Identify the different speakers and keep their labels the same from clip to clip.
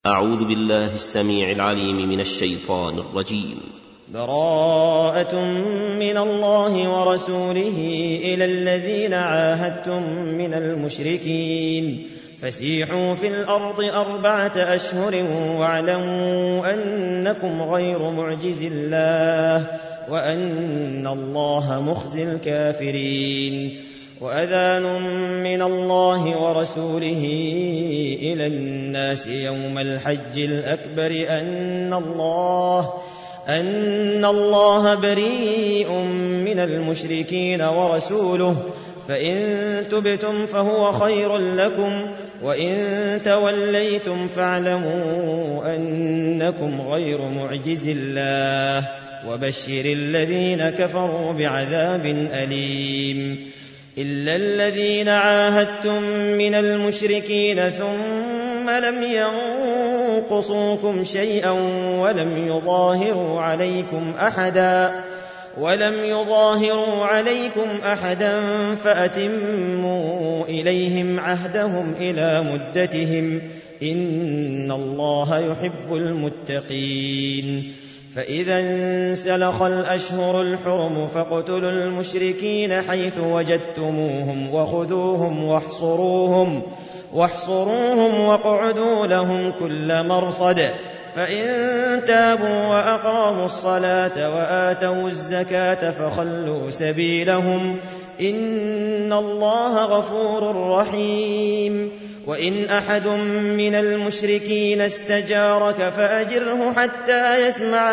Speaker 1: أعوذ بالله السميع العليم من الشيطان الرجيم.
Speaker 2: براءة من الله ورسوله إلى الذين عاهدتم من المشركين فسيحوا في الأرض 4 أشهر واعلموا أنكم غير معجز الله وأن الله مخزي الكافرين. وأذان من الله ورسوله إلى الناس يوم الحج الأكبر أن الله بريء من المشركين ورسوله فإن تبتم فهو خير لكم وإن توليتم فاعلموا أنكم غير معجز الله وبشر الذين كفروا بعذاب أليم. إلا الذين عاهدتم من المشركين ثم لم ينقصوكم شيئا ولم يظاهروا عليكم أحدا فأتموا إليهم عهدهم إلى مدتهم إن الله يحب المتقين. فإذا انسلخ الأشهر الحرم فاقتلوا المشركين حيث وجدتموهم وخذوهم واحصروهم واقعدوا لهم كل مرصد فإن تابوا وأقاموا الصلاة وآتوا الزكاة فخلوا سبيلهم إن الله غفور رحيم. وإن أحد من المشركين استجارك فأجره حتى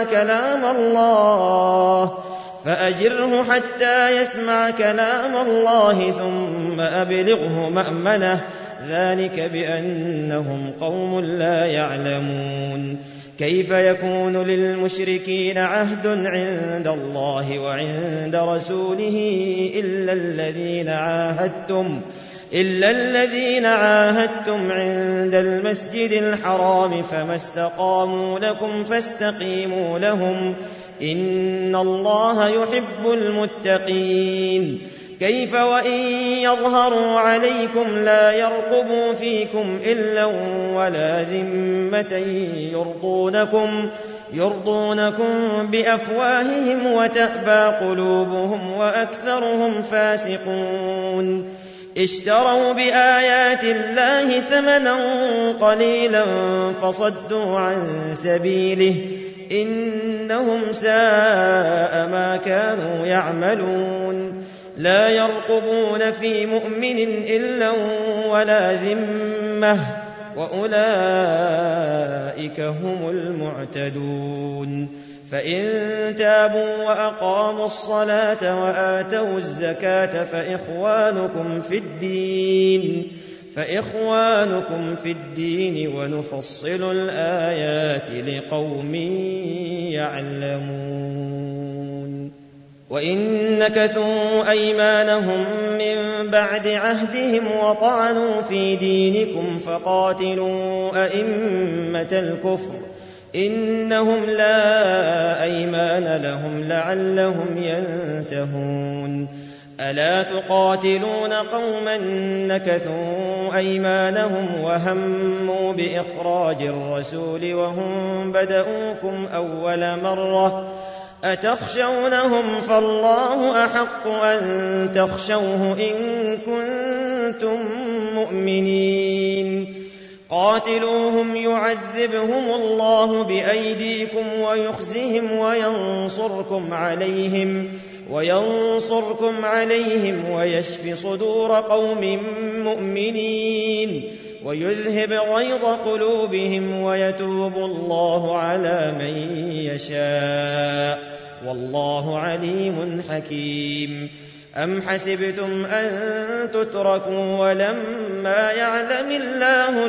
Speaker 2: يسمع كلام الله ثم أبلغه مأمنه ذلك بأنهم قوم لا يعلمون. كيف يكون للمشركين عهد عند الله وعند رسوله إلا الذين عاهدتم عند المسجد الحرام فما استقاموا لكم فاستقيموا لهم إن الله يحب المتقين. كيف وإن يظهروا عليكم لا يرقبوا فيكم إلا ولا ذمة يرضونكم بأفواههم وتأبى قلوبهم وأكثرهم فاسقون. اشتروا بآيات الله ثمنا قليلا فصدوا عن سبيله إنهم ساء ما كانوا يعملون. لا يرقبون في مؤمن إلا ولا ذمة وأولئك هم المعتدون. فإن تابوا وأقاموا الصلاة وآتوا الزكاة فإخوانكم في الدين ونفصل الآيات لقوم يعلمون. وإن نكثوا أيمانهم من بعد عهدهم وطعنوا في دينكم فقاتلوا أئمة الكفر إنهم لا أيمان لهم لعلهم ينتهون. ألا تقاتلون قوما نكثوا أيمانهم وهموا بإخراج الرسول وهم بدؤوكم أول مرة أتخشونهم فالله أحق أن تخشوه إن كنتم مؤمنين. قاتلوهم يعذبهم الله بأيديكم ويخزهم وينصركم عليهم ويشف صدور قوم مؤمنين ويذهب غيظ قلوبهم ويتوب الله على من يشاء والله عليم حكيم. أم حسبتم أن تتركوا ولما يعلم الله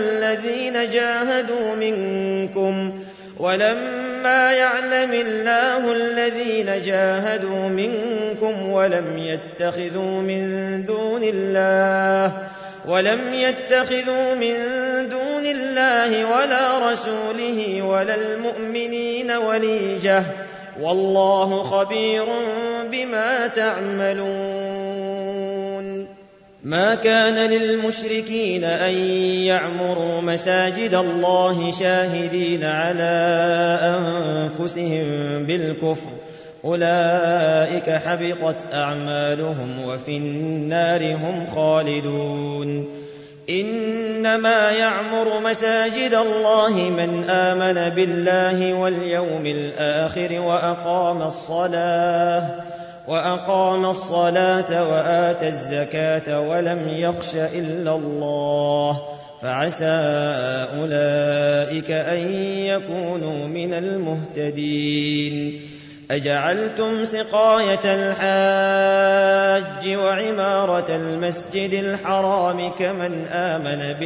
Speaker 2: الذين جاهدوا منكم ولم يتخذوا من دون الله ولا رسوله ولا المؤمنين وليجة والله خبير بما تعملون. ما كان للمشركين أن يعمروا مساجد الله شاهدين على أنفسهم بالكفر أولئك حبطت أعمالهم وفي النار هم خالدون إنما يعمر مساجد الله من آمن بالله واليوم الآخر وأقام الصلاة وآتى الزكاة ولم يخش إلا الله فعسى أولئك أن يكونوا من المهتدين أجعلتم سقاية الحاج وعمارة المسجد الحرام كمن آمن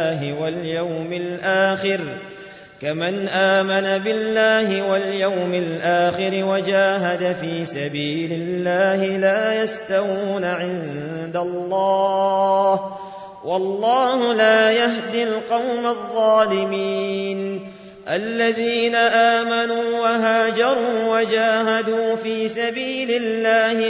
Speaker 2: بالله واليوم الآخر وجاهد في سبيل الله لا يستوون عند الله والله لا يهدي القوم الظالمين الذين آمنوا وهاجروا وجاهدوا في سبيل الله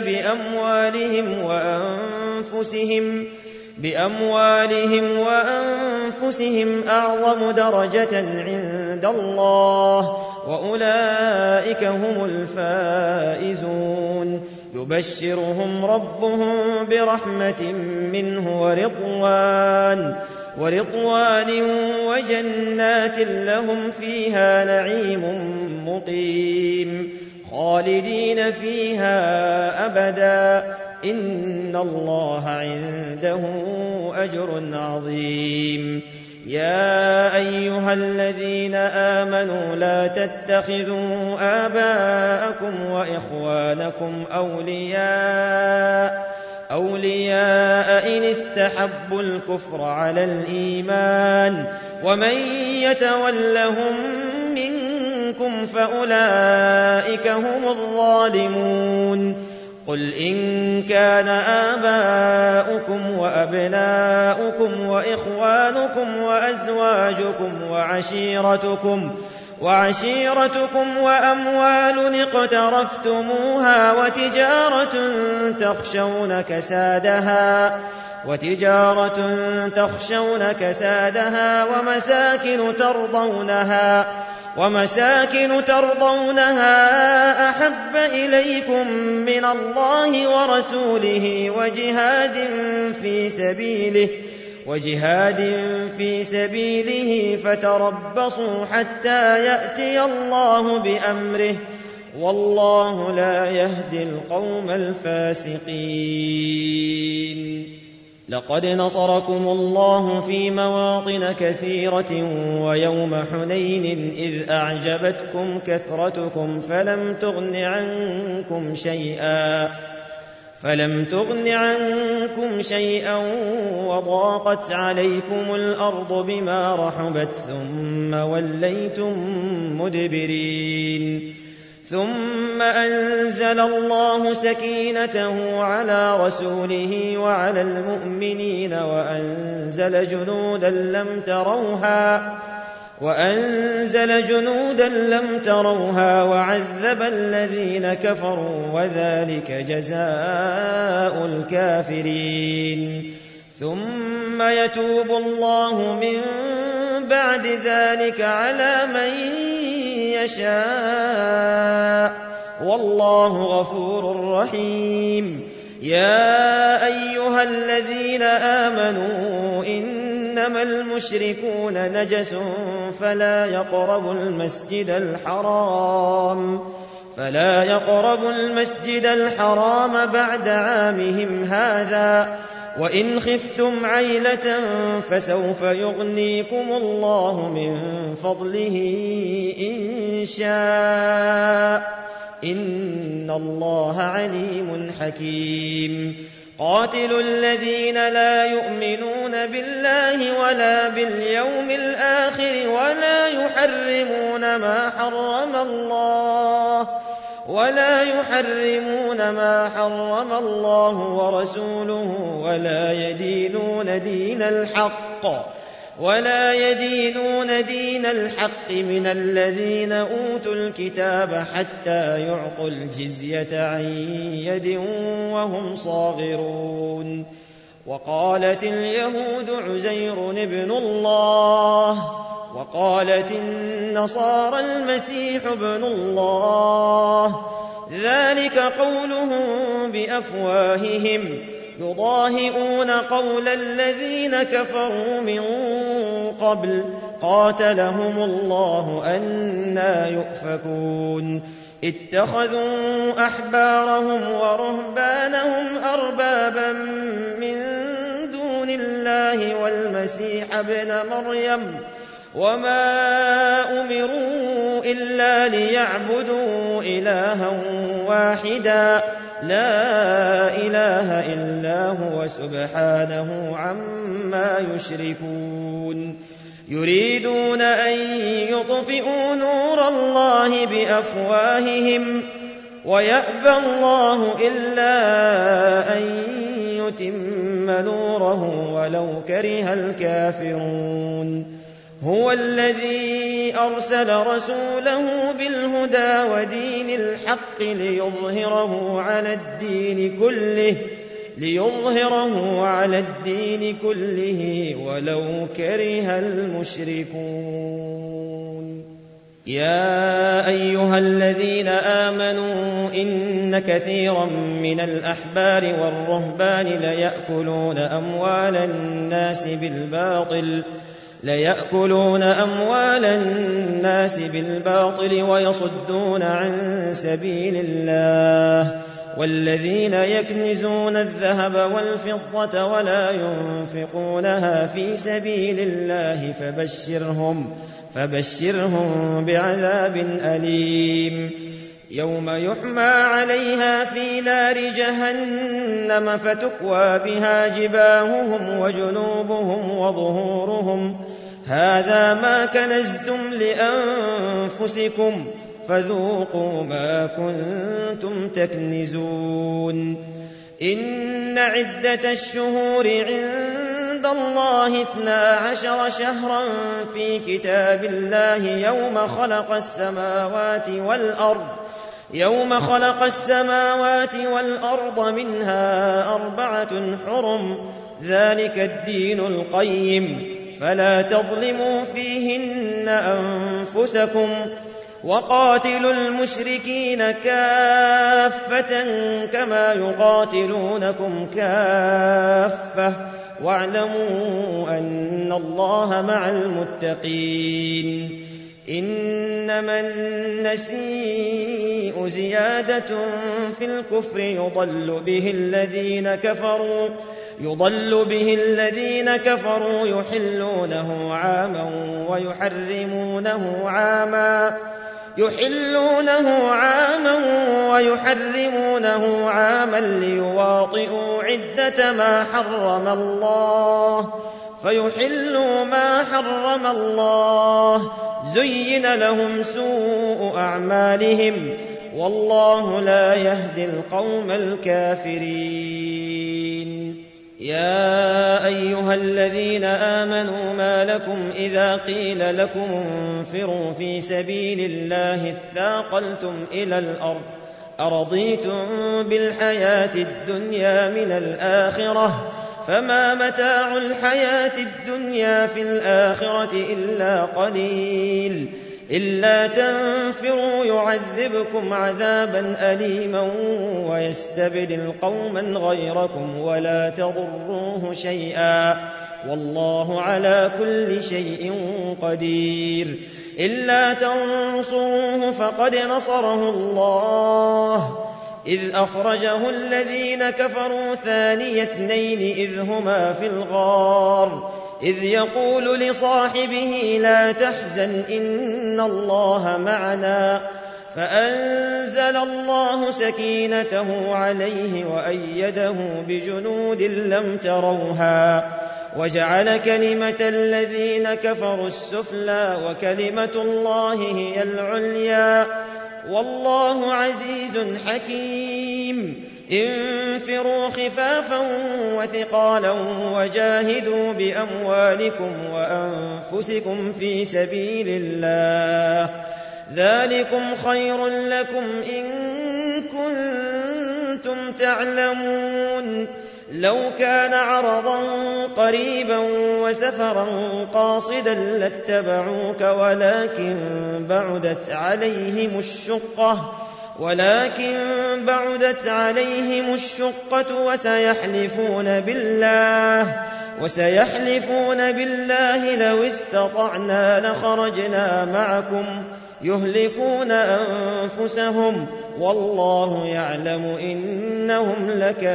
Speaker 2: بأموالهم وأنفسهم أعظم درجة عند الله وأولئك هم الفائزون يبشرهم ربهم برحمة منه ورضوان وجنات لهم فيها نعيم مقيم خالدين فيها أبدا إن الله عنده أجر عظيم يا أيها الذين آمنوا لا تتخذوا آباءكم وإخوانكم أولياء إن استحبوا الكفر على الإيمان ومن يتولهم منكم فأولئك هم الظالمون قل إن كان آباؤكم وأبناؤكم وإخوانكم وأزواجكم وعشيرتكم وأموال اقترفتموها وتجارة تخشون كسادها ومساكن ترضونها أحب إليكم من الله ورسوله وجهاد في سبيله فتربصوا حتى يأتي الله بأمره والله لا يهدي القوم الفاسقين لقد نصركم الله في مواطن كثيرة ويوم حنين إذ أعجبتكم كثرتكم فلم تغن عنكم شيئا وضاقت عليكم الأرض بما رحبت ثم وليتم مدبرين ثم أنزل الله سكينته على رسوله وعلى المؤمنين وأنزل جنودا لم تروها وعذب الذين كفروا وذلك جزاء الكافرين ثم يتوب الله من بعد ذلك على من يشاء والله غفور رحيم يا أيها الذين آمنوا إنما المشركون نجس فلا يقربوا المسجد الحرام بعد عامهم هذا وإن خفتم عيلة فسوف يغنيكم الله من فضله إن شاء إن الله عليم حكيم قاتلوا الذين لا يؤمنون بالله ولا باليوم الآخر ولا يحرمون ما حرم الله ورسوله ولا يدينون دين الحق من الذين أوتوا الكتاب حتى يعطوا الجزية عن يد وهم صاغرون وقالت اليهود عزير ابن الله، وقالت النصارى المسيح ابن الله، ذلك قولهم بأفواههم يضاهئون قول الذين كفروا من قبل قاتلهم الله أنى يؤفكون. اتخذوا أحبارهم ورهبانهم أربابا من دون الله والمسيح ابن مريم، وما أمروا إلا ليعبدوا إلها واحدا لا إله إلا هو سبحانه عما يشركون. يريدون أن يطفئوا نور الله بأفواههم ويأبى الله إلا أن يتم نوره ولو كره الكافرون. هو الذي أرسل رسوله بالهدى ودين الحق ليظهره على الدين كله ولو كره المشركون. يا أيها الذين آمنوا إن كثيرا من الأحبار والرهبان ليأكلون أموال الناس بالباطل ويصدون عن سبيل الله، والذين يكنزون الذهب والفضة ولا ينفقونها في سبيل الله فبشرهم بعذاب أليم. يوم يحمى عليها في نار جهنم فتكوى بها جباههم وجنوبهم وظهورهم هذا ما كنزتم لأنفسكم فذوقوا ما كنتم تكنزون. إن عدة الشهور عند الله 12 شهرا في كتاب الله يوم خلق السماوات والأرض منها 4 حرم ذلك الدين القيم فلا تظلموا فيهن أنفسكم وقاتلوا المشركين كافة كما يقاتلونكم كافة واعلموا أن الله مع المتقين. إنما النسيء زيادة في الكفر يضل به الذين كفروا يحلونه عاما ويحرمونه عاما ليواطئوا عدة ما حرم الله فيحلوا ما حرم الله زين لهم سوء أعمالهم والله لا يهدي القوم الكافرين. يا أيها الذين آمنوا ما لكم إذا قيل لكم انفروا في سبيل الله اثاقلتم إلى الأرض أرضيتم بالحياة الدنيا من الآخرة فما متاع الحياة الدنيا في الآخرة إلا قليل. إلا تنفروا يعذبكم عذابا أليما ويستبدل قوما غيركم ولا تضروه شيئا والله على كل شيء قدير. إلا تنصروه فقد نصره الله إذ أخرجه الذين كفروا ثاني اثنين إذ هما في الغار إذ يقول لصاحبه لا تحزن إن الله معنا فأنزل الله سكينته عليه وأيده بجنود لم تروها وجعل كلمة الذين كفروا السفلى وكلمة الله هي العليا والله عزيز حكيم. انفروا خفافا وثقالا وجاهدوا بأموالكم وأنفسكم في سبيل الله ذلكم خير لكم إن كنتم تعلمون. لو كان عرضا قريبا وسفرا قاصدا لاتبعوك ولكن بعدت عليهم الشقة وسيحلفون بالله لو استطعنا لخرجنا معكم يهلكون أنفسهم والله يعلم إنهم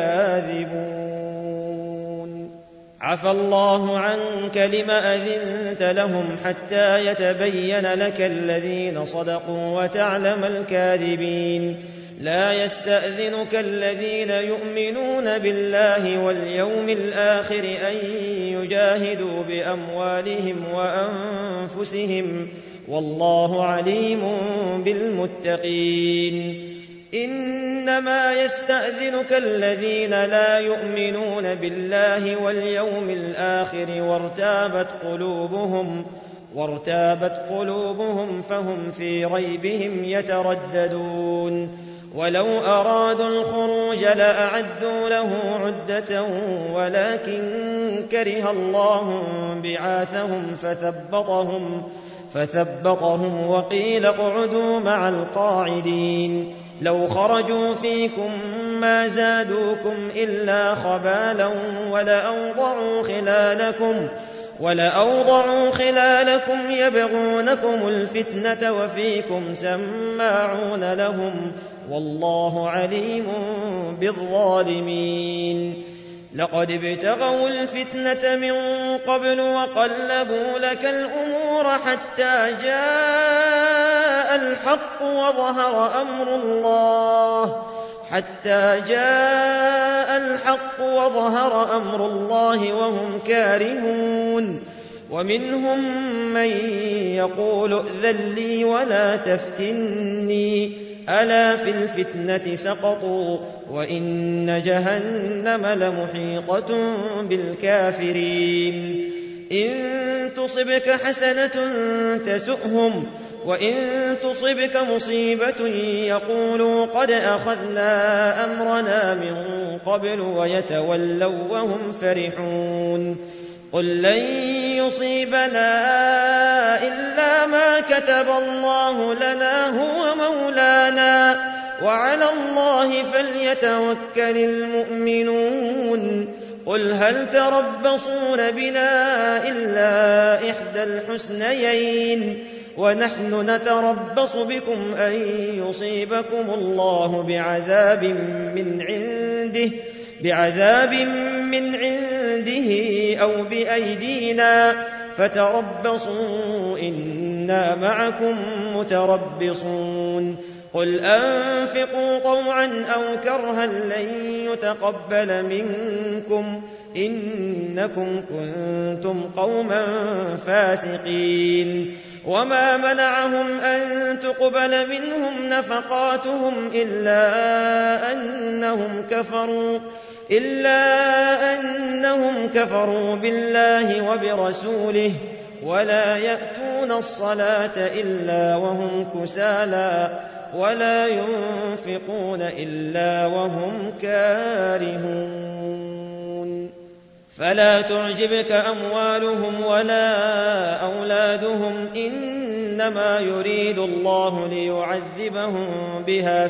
Speaker 2: لكاذبون. عفى الله عنك لم أذنت لهم حتى يتبين لك الذين صدقوا وتعلم الكاذبين. لا يستأذنك الذين يؤمنون بالله واليوم الآخر أن يجاهدوا بأموالهم وأنفسهم والله عليم بالمتقين. إنما يستأذنك الذين لا يؤمنون بالله واليوم الآخر وارتابت قلوبهم فهم في ريبهم يترددون. ولو أرادوا الخروج لأعدوا له عدة ولكن كره الله بعاثهم فثبطهم وقيل اقعدوا مع القاعدين. لو خرجوا فيكم ما زادوكم إلا خبالا ولأوضعوا خلالكم يبغونكم الفتنة وفيكم سماعون لهم والله عليم بالظالمين. لقد ابتغوا الفتنة من قبل وقلبوا لك الأمور حتى جاء الحق وظهر أمر الله وهم كارهون. ومنهم من يقول ائذن لي ولا تفتني ألا في الفتنة سقطوا وإن جهنم لمحيطة بالكافرين. إن تصبك حسنة تسؤهم وإن تصبك مصيبة يقولوا قد أخذنا أمرنا من قبل ويتولوا وهم فرحون. قل لن يصيبنا إلا ما كتب الله لنا هو مولانا وعلى الله فليتوكل المؤمنون. قل هل تربصون بنا إلا إحدى الحسنيين ونحن نتربص بكم أن يصيبكم الله بعذاب من عنده أو بأيدينا فتربصوا إنا معكم متربصون. قل أنفقوا طوعا أو كرها لن يتقبل منكم إنكم كنتم قوما فاسقين. وما منعهم أن تقبل منهم نفقاتهم إلا أنهم كفروا بالله وبرسوله ولا يأتون الصلاة إلا وهم كسالى ولا ينفقون إلا وهم كارهون. فلا تعجبك أموالهم ولا أولادهم إنما يريد الله ليعذبهم بها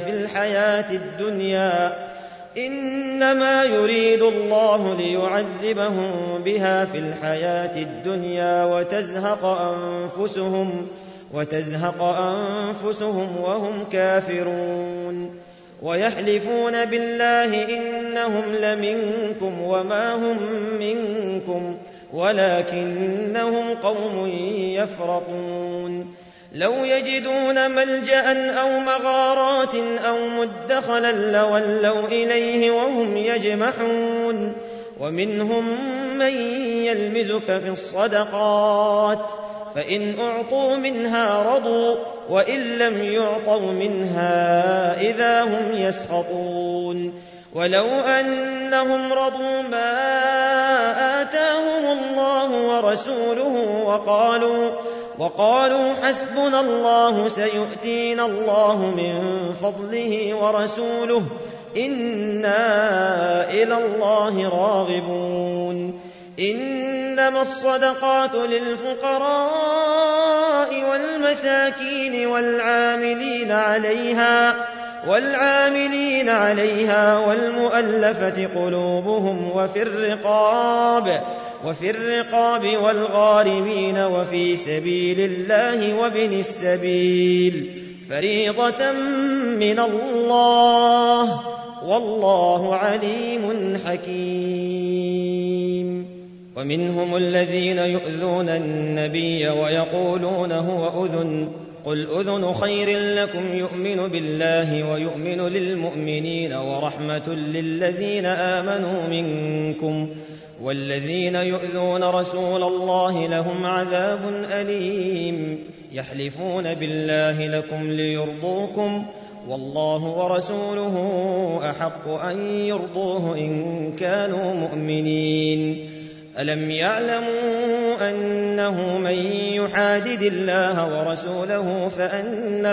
Speaker 2: في الحياة الدنيا وتزهق أنفسهم وهم كافرون. ويحلفون بالله إنهم لمنكم وما هم منكم ولكنهم قوم يفرقون. لو يجدون ملجأ أو مغارات أو مدخلا لولوا إليه وهم يجمحون. ومنهم من يلمزك في الصدقات فإن أعطوا منها رضوا وإن لم يعطوا منها إذا هم يسخطون. ولو أنهم رضوا ما آتاهم الله ورسوله وقالوا حسبنا الله سيؤتينا الله من فضله ورسوله إنا إلى الله راغبون إنما الصدقات للفقراء والمساكين والعاملين عليها والمؤلفة قلوبهم وفي الرقاب والغارمين وفي سبيل الله وابن السبيل فريضة من الله والله عليم حكيم. ومنهم الذين يؤذون النبي ويقولون هو أذن قل أذن خير لكم يؤمن بالله ويؤمن للمؤمنين ورحمة للذين آمنوا منكم والذين يؤذون رسول الله لهم عذاب أليم يحلفون بالله لكم ليرضوكم والله ورسوله أحق أن يرضوه إن كانوا مؤمنين. ألم يعلموا أنه من يحادد الله ورسوله فأن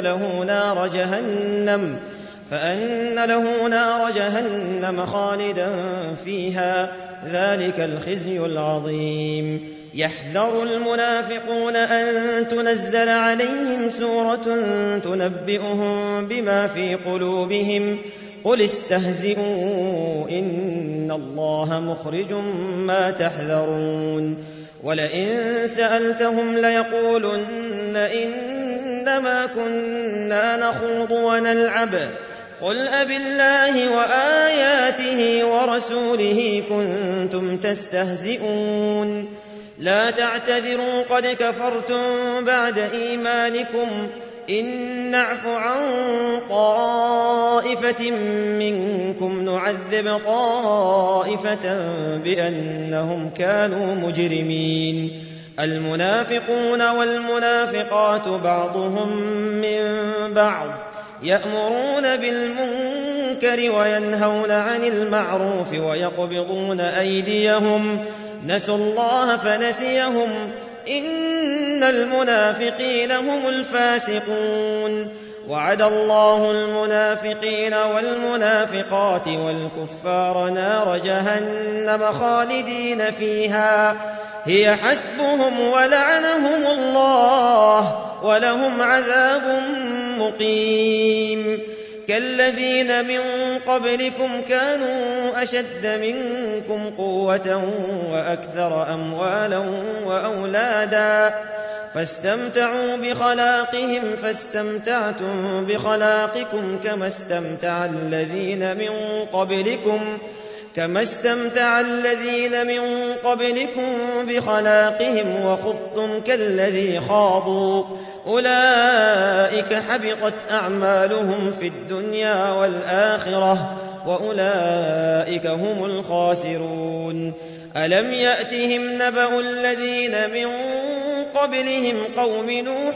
Speaker 2: له نار جهنم خالدا فيها ذلك الخزي العظيم. يحذر المنافقون أن تنزل عليهم سورة تنبئهم بما في قلوبهم قل استهزئوا إن الله مخرج ما تحذرون. ولئن سألتهم ليقولن إنما كنا نخوض ونلعب قل أبالله وآياته ورسوله كنتم تستهزئون لا تعتذروا قد كفرتم بعد إيمانكم إن نعف عن طائفة منكم نعذب طائفة بأنهم كانوا مجرمين. المنافقون والمنافقات بعضهم من بعض يأمرون بالمنكر وينهون عن المعروف ويقبضون أيديهم نسوا الله فنسيهم إن المنافقين هم الفاسقون. وعد الله المنافقين والمنافقات والكفار نار جهنم خالدين فيها هي حسبهم ولعنهم الله ولهم عذاب مقيم. كالذين من قبلكم كانوا أشد منكم قوة وأكثر أموالا وأولادا فاستمتعوا بخلاقهم فاستمتعتم بخلاقكم كما استمتع الذين من قبلكم بخلاقهم وخضتم كالذي خاضوا أولئك حبطت أعمالهم في الدنيا والآخرة وأولئك هم الخاسرون. ألم يأتهم نبأ الذين من قبلهم قوم نوح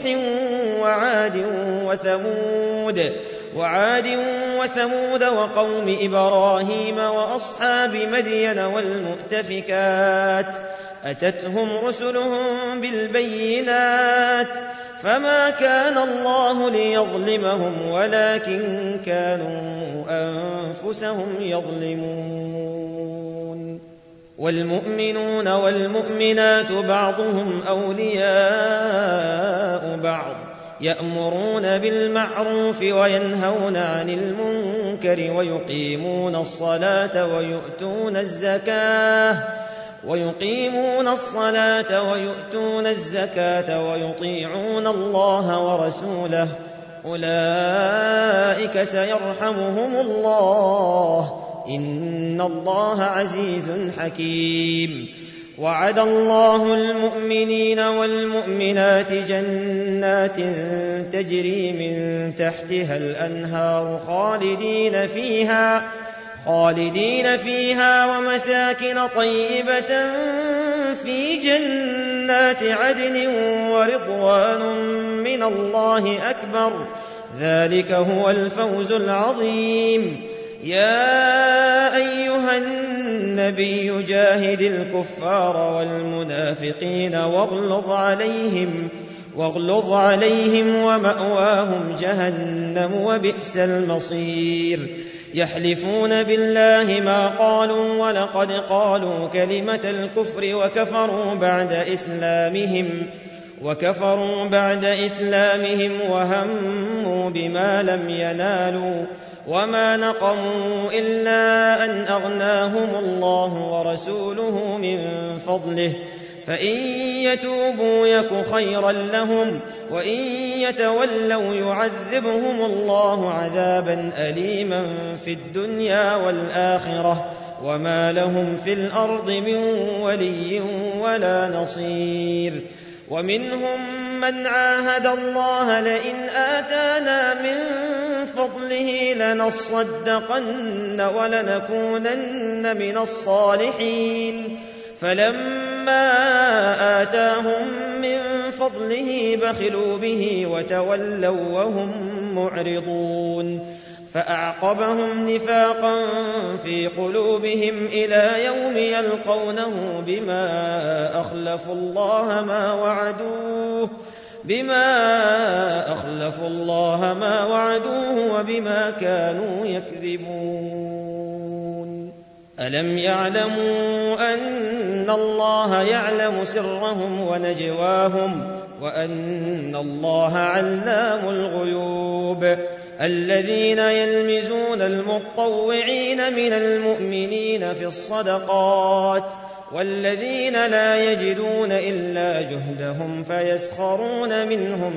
Speaker 2: وعاد وثمود وقوم إبراهيم وأصحاب مدين والمؤتفكات أتتهم رسلهم بالبينات فما كان الله ليظلمهم ولكن كانوا أنفسهم يظلمون. والمؤمنون والمؤمنات بعضهم أولياء بعض يأمرون بالمعروف وينهون عن المنكر ويقيمون الصلاة ويؤتون الزكاة ويطيعون الله ورسوله أولئك سيرحمهم الله إن الله عزيز حكيم. وعد الله المؤمنين والمؤمنات جنات تجري من تحتها الأنهار خالدين فيها ومساكن طيبة في جنات عدن ورضوان من الله أكبر ذلك هو الفوز العظيم. يا أيها النبي جاهد الكفار والمنافقين واغلظ عليهم واغلظ عليهم ومأواهم جهنم وبئس المصير يحلفون بالله ما قالوا ولقد قالوا كلمة الكفر وكفروا بعد إسلامهم وهموا بما لم ينالوا وما نقموا إلا أن أغناهم الله ورسوله من فضله فإن يتوبوا يك خيرا لهم وإن يتولوا يعذبهم الله عذابا أليما في الدنيا والآخرة وما لهم في الأرض من ولي ولا نصير ومنهم من عاهد الله لئن آتانا من فضله لنصدقن ولنكونن من الصالحين فلما آتاهم من فضله بخلوا به وتولوا وهم معرضون فأعقبهم نفاقا في قلوبهم إلى يوم يلقونه بما أخلفوا الله ما وعدوه وبما كانوا يكذبون ألم يعلموا أن الله يعلم سرهم ونجواهم وأن الله علام الغيوب الذين يلمزون المطوعين من المؤمنين في الصدقات والذين لا يجدون إلا جهدهم فيسخرون منهم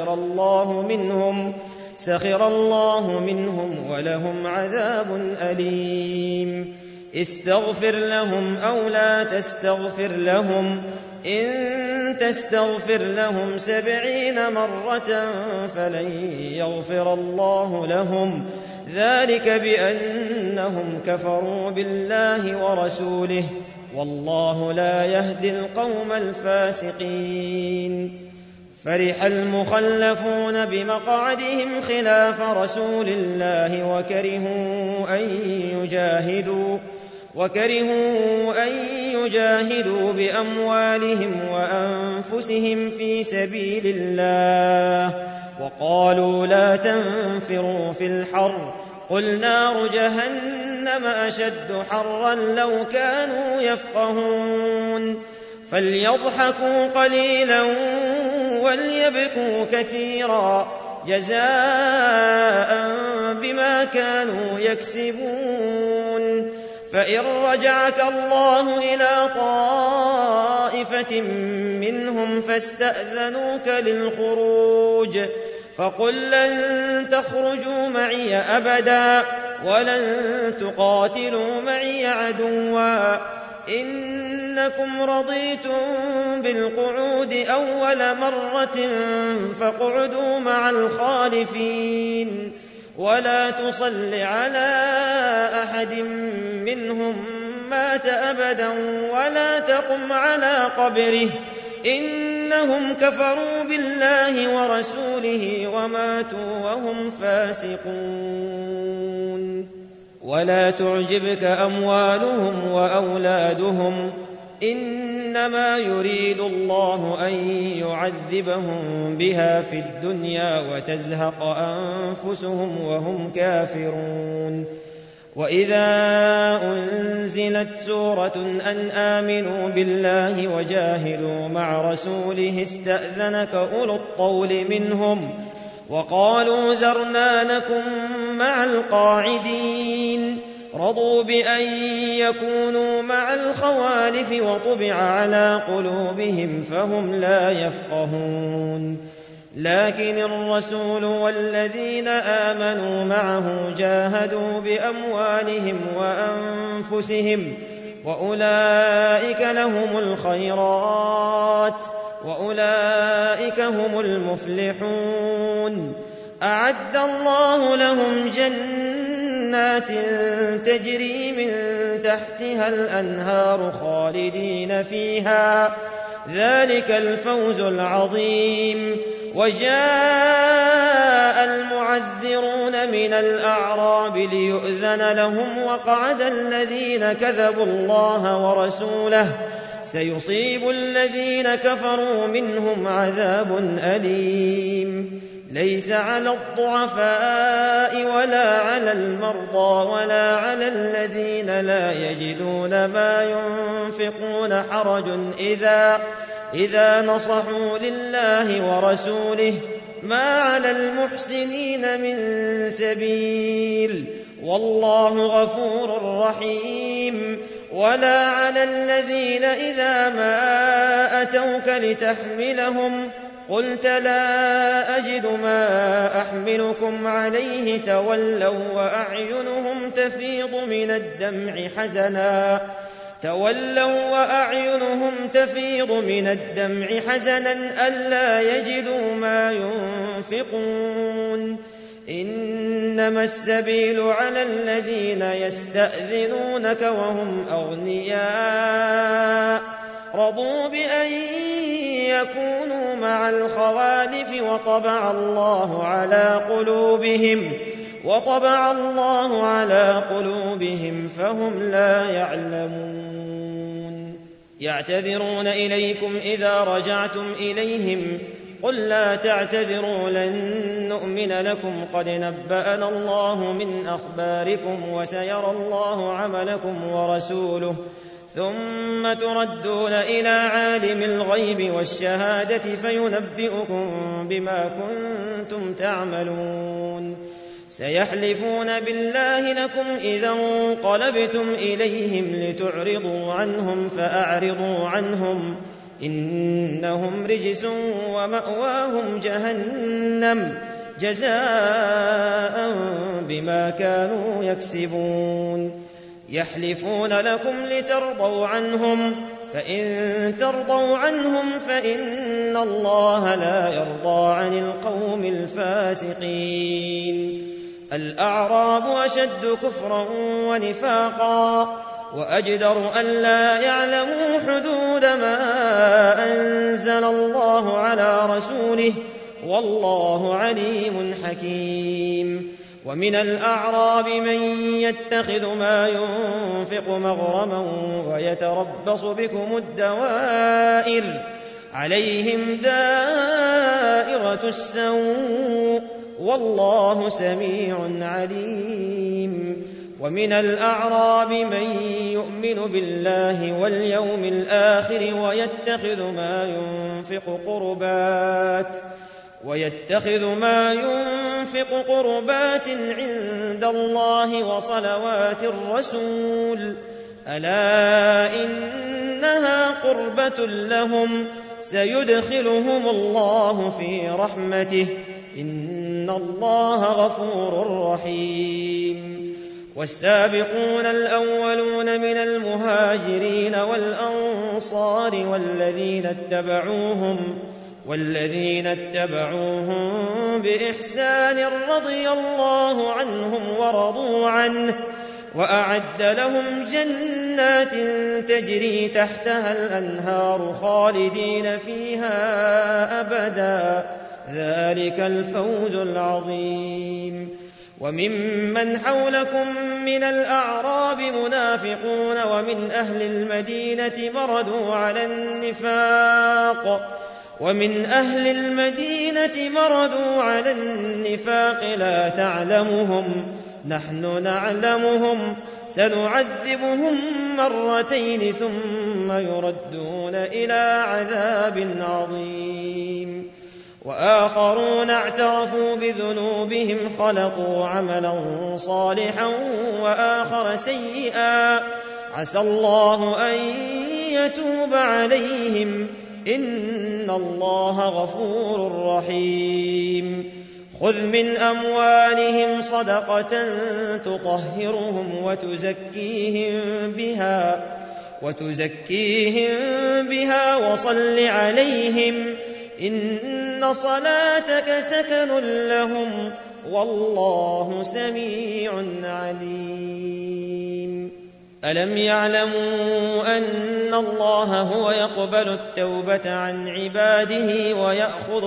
Speaker 2: سخر الله منهم ولهم عذاب أليم استغفر لهم أو لا تستغفر لهم إن تستغفر لهم 70 مرة فلن يغفر الله لهم ذلك بأنهم كفروا بالله ورسوله والله لا يهدي القوم الفاسقين فرح المخلفون بمقعدهم خلاف رسول الله وكرهوا أن يجاهدوا بأموالهم وأنفسهم في سبيل الله وقالوا لا تنفروا في الحر قل نار جهنم أشد حرا لو كانوا يفقهون فليضحكوا قليلا وليبكوا كثيرا جزاء بما كانوا يكسبون فإن رجعك الله إلى طائفة منهم فاستأذنوك للخروج فقل لن تخرجوا معي أبدا ولن تقاتلوا معي عدوا إنكم رضيتم بالقعود أول مرة فاقعدوا مع الخالفين ولا تصل على أحد منهم مات أبدا ولا تقم على قبره إنهم كفروا بالله ورسوله وماتوا وهم فاسقون ولا تعجبك أموالهم وأولادهم إنما يريد الله أن يعذبهم بها في الدنيا وتزهق أنفسهم وهم كافرون وإذا أنزلت سورة أن آمنوا بالله وجاهدوا مع رسوله استأذنك أولو الطول منهم وقالوا ذرنا نكن مع القاعدين رضوا بأن يكونوا مع الخوالف وطبع على قلوبهم فهم لا يفقهون لكن الرسول والذين آمنوا معه جاهدوا بأموالهم وأنفسهم وأولئك لهم الخيرات وأولئك هم المفلحون أعد الله لهم جنات تجري من تحتها الأنهار خالدين فيها ذلك الفوز العظيم وجاء المعذرون من الأعراب ليؤذن لهم وقعد الذين كذبوا الله ورسوله سيصيب الذين كفروا منهم عذاب أليم ليس على الضعفاء ولا على المرضى ولا على الذين لا يجدون ما ينفقون حرج إذا نصحوا لله ورسوله ما على المحسنين من سبيل والله غفور رحيم ولا على الذين إذا ما أتوك لتحملهم قلت لا أجد ما أحملكم عليه تولوا وأعينهم تفيض من الدمع حزنا ألا يجدوا ما ينفقون إنما السبيل على الذين يستأذنونك وهم أغنياء رضوا بأن يكونوا مع الخوالف وطبع الله على قلوبهم فهم لا يعلمون يعتذرون إليكم إذا رجعتم إليهم قل لا تعتذروا لن نؤمن لكم قد نبأنا الله من أخباركم وسيرى الله عملكم ورسوله ثم تردون إلى عالم الغيب والشهادة فينبئكم بما كنتم تعملون سيحلفون بالله لكم إذا انقلبتم إليهم لتعرضوا عنهم فأعرضوا عنهم إنهم رجس ومأواهم جهنم جزاء بما كانوا يكسبون يحلفون لكم لترضوا عنهم فإن ترضوا عنهم فإن الله لا يرضى عن القوم الفاسقين الأعراب أشد كفرا ونفاقا وأجدر أن لا يعلموا حدود ما أنزل الله على رسوله والله عليم حكيم ومن الأعراب من يتخذ ما ينفق مغرما ويتربص بكم الدوائر عليهم دائرة السوء والله سميع عليم ومن الأعراب من يؤمن بالله واليوم الآخر ويتخذ ما ينفق قربات عند الله وصلوات الرسول ألا إنها قربة لهم سيدخلهم الله في رحمته إن الله غفور رحيم والسابقون الأولون من المهاجرين والأنصار والذين اتبعوهم بإحسان رضي الله عنهم ورضوا عنه وأعد لهم جنات تجري تحتها الأنهار خالدين فيها أبدا ذلك الفوز العظيم وممن حولكم من الأعراب منافقون ومن أهل المدينة مردوا على النفاق لا تعلمهم نحن نعلمهم سنعذبهم مرتين ثم يردون إلى عذاب عظيم وآخرون اعترفوا بذنوبهم خلقوا عملا صالحا وآخر سيئا عسى الله أن يتوب عليهم إن الله غفور رحيم خذ من أموالهم صدقة تطهرهم وتزكيهم بها وصل عليهم إن صلاتك سكن لهم والله سميع عليم ألم يعلموا أن الله هو يقبل التوبة عن عباده ويأخذ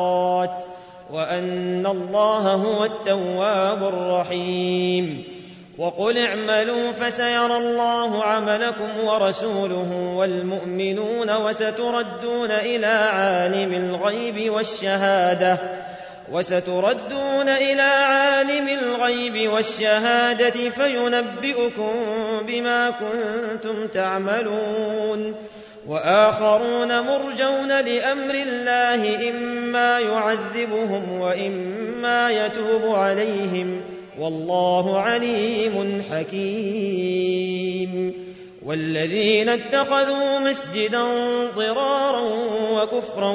Speaker 2: الصدقات وأن الله هو التواب الرحيم وقل اعملوا فسيرى الله عملكم ورسوله والمؤمنون وستردون إلى عالم الغيب والشهادة فينبئكم بما كنتم تعملون وآخرون مرجون لأمر الله إما يعذبهم وإما يتوب عليهم والله عليم حكيم. والذين اتخذوا مسجدا ضرارا وكفرا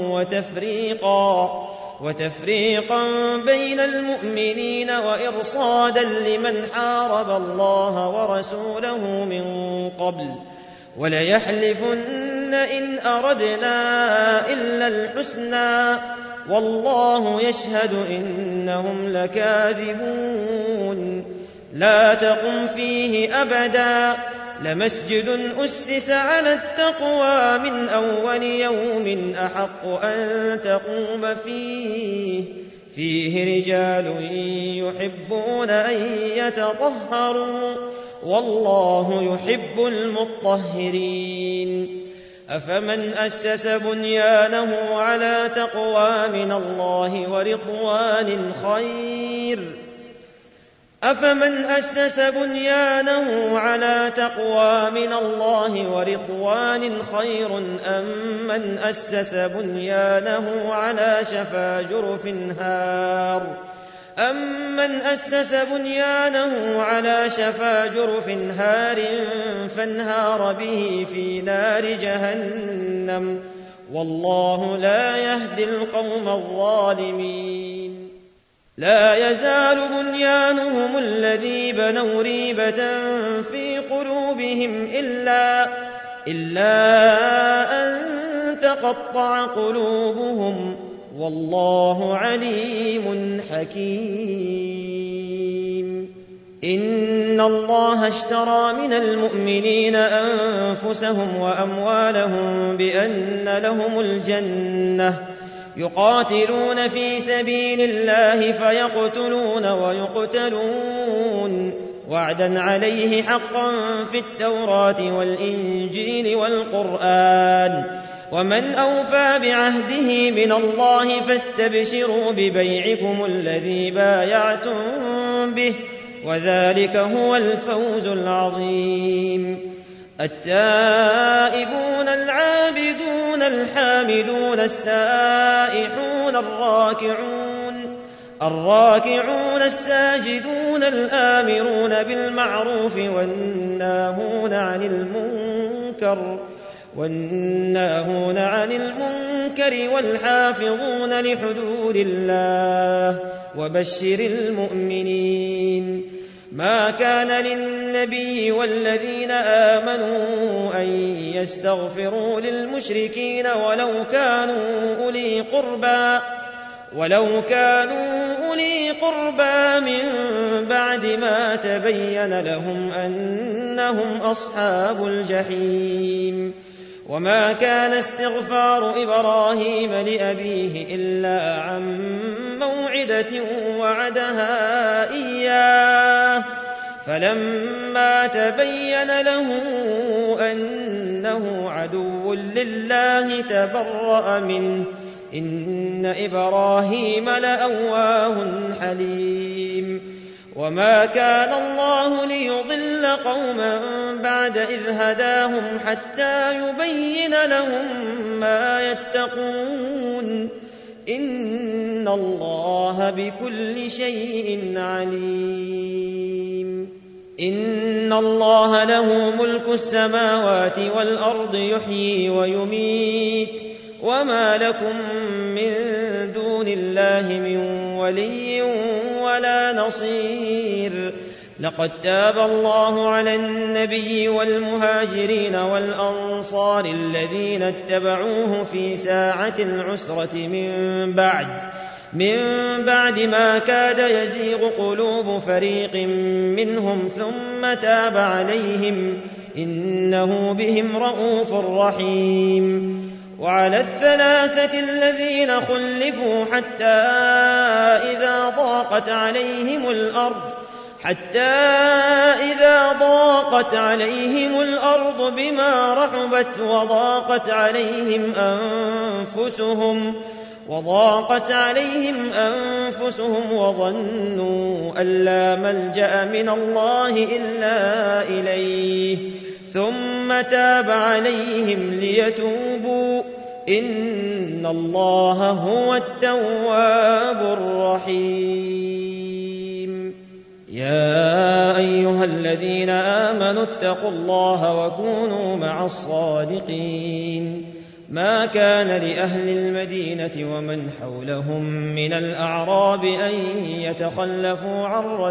Speaker 2: وتفريقا بين المؤمنين وإرصادا لمن حارب الله ورسوله من قبل وليحلفن إن أردنا إلا الحسنى والله يشهد إنهم لكاذبون. لا تقم فيه أبدا لمسجد أسس على التقوى من أول يوم أحق أن تقوم فيه رجال يحبون أن يتطهروا والله يحب المطهرين. أفمن أسس بنيانه على تقوى من الله ورضوان خير أم من أسس بنيانه على شفا جرف هار فانهار به في نار جهنم والله لا يهدي القوم الظالمين. لا يزال بنيانهم الذي بنوا ريبة في قلوبهم إلا أن تقطع قلوبهم والله عليم حكيم. إن الله اشترى من المؤمنين أنفسهم وأموالهم بأن لهم الجنة يقاتلون في سبيل الله فيقتلون ويقتلون وعدا عليه حقا في التوراة والإنجيل والقرآن ومن أوفى بعهده من الله فاستبشروا ببيعكم الذي بايعتم به وذلك هو الفوز العظيم. التائبون العابدون الحامدون السائحون الراكعون الساجدون الآمرون بالمعروف والناهون عن المنكر والحافظون لحدود الله وبشر المؤمنين. ما كان للنبي والذين آمنوا أن يستغفروا للمشركين ولو كانوا أولي قربى من بعد ما تبين لهم أنهم أصحاب الجحيم. وما كان استغفار إبراهيم لأبيه إلا عن موعدة وعدها إياه فلما تبين له أنه عدو لله تبرأ منه إن إبراهيم لأواه حليم. وما كان الله ليضل قوما بعد إذ هداهم حتى يبين لهم ما يتقون إن الله بكل شيء عليم. إن الله له ملك السماوات والأرض يحيي ويميت وما لكم من دون الله من ولي ولا نصير. لقد تاب الله على النبي والمهاجرين والأنصار الذين اتبعوه في ساعة العسرة من بعد ما كاد يزيغ قلوب فريق منهم ثم تاب عليهم إنه بهم رءوف رحيم. وعلى الثلاثة الذين خلفوا حتى إذا ضاقت عليهم الأرض حتى إذا ضاقت عليهم الأرض بما رحبت وضاقت عليهم أنفسهم وظنوا أن لا ملجأ من الله إلا إليه ثم تاب عليهم ليتوبوا إن الله هو التواب الرحيم. يا أيها الذين آمنوا اتقوا الله وكونوا مع الصادقين. ما كان لأهل المدينة ومن حولهم من الأعراب أن يتخلفوا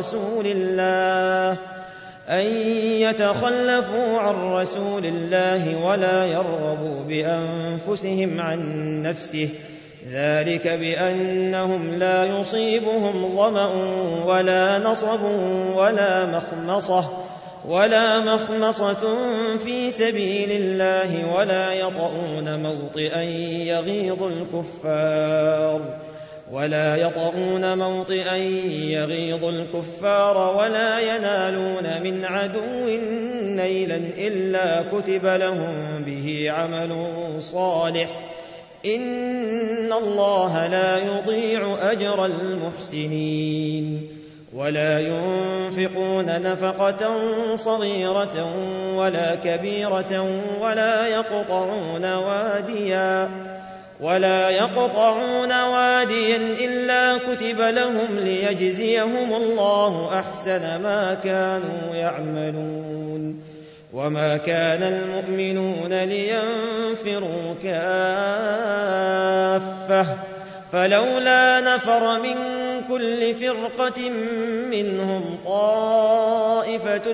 Speaker 2: عن رسول الله ولا يرغبوا بأنفسهم عن نفسه، ذلك بأنهم لا يصيبهم ظمأ ولا نصب ولا مخمصة في سبيل الله ولا يطؤون موطئا يغيظ الكفار ولا ينالون من عدو نيلا إلا كتب لهم به عمل صالح إن الله لا يضيع أجر المحسنين. ولا ينفقون نفقة صغيرة ولا كبيرة ولا يقطعون واديا إلا كتب لهم ليجزيهم الله أحسن ما كانوا يعملون. وما كان المؤمنون لينفروا كافة فلولا نفر من كل فرقة منهم طائفة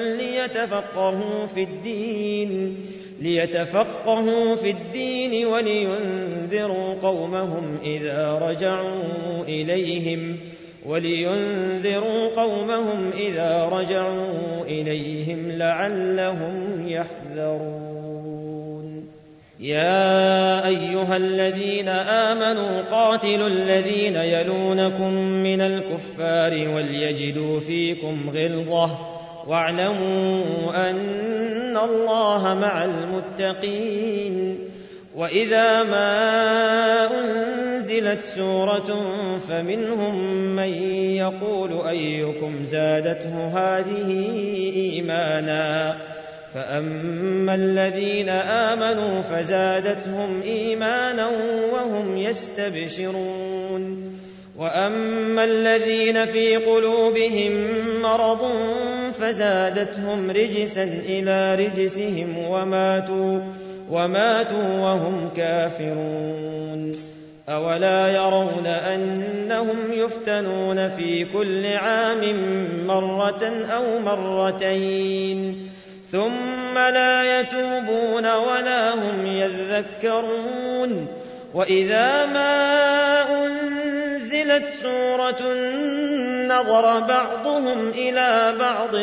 Speaker 2: ليتفقهوا في الدين ولينذروا قومهم إذا رجعوا إليهم لعلهم يحذرون. يا أيها الذين آمنوا قاتلوا الذين يلونكم من الكفار وليجدوا فيكم غلظة واعلموا أن الله مع المتقين. وإذا ما أنزلت سورة فمنهم من يقول أيكم زادته هذه إيمانا فأما الذين آمنوا فزادتهم إيمانا وهم يستبشرون وأما الذين في قلوبهم مرض فزادتهم رجسا إلى رجسهم وماتوا وهم كافرون. أولا يرون أنهم يفتنون في كل عام مرة أو مرتين ثم لا يتوبون ولا هم يذكرون. وإذا ما أنزلت سورة نظر بعضهم إلى بعض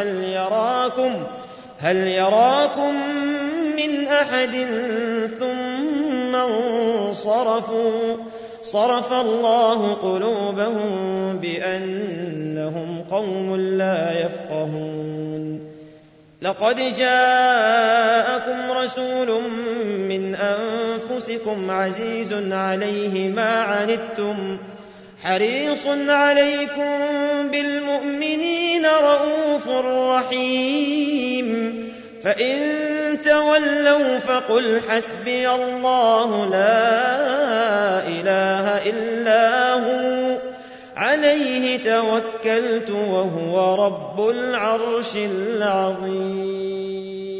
Speaker 2: هل يراكم من أحد ثم انصرفوا صرف الله قلوبهم بأنهم قوم لا يفقهون. لقد جاءكم رسول من أنفسكم عزيز عليه ما عنتم حريص عليكم بالمؤمنين رؤوف رحيم. فإن تولوا فقل حسبي الله لا إله إلا هو عليه توكلت وهو رب العرش العظيم.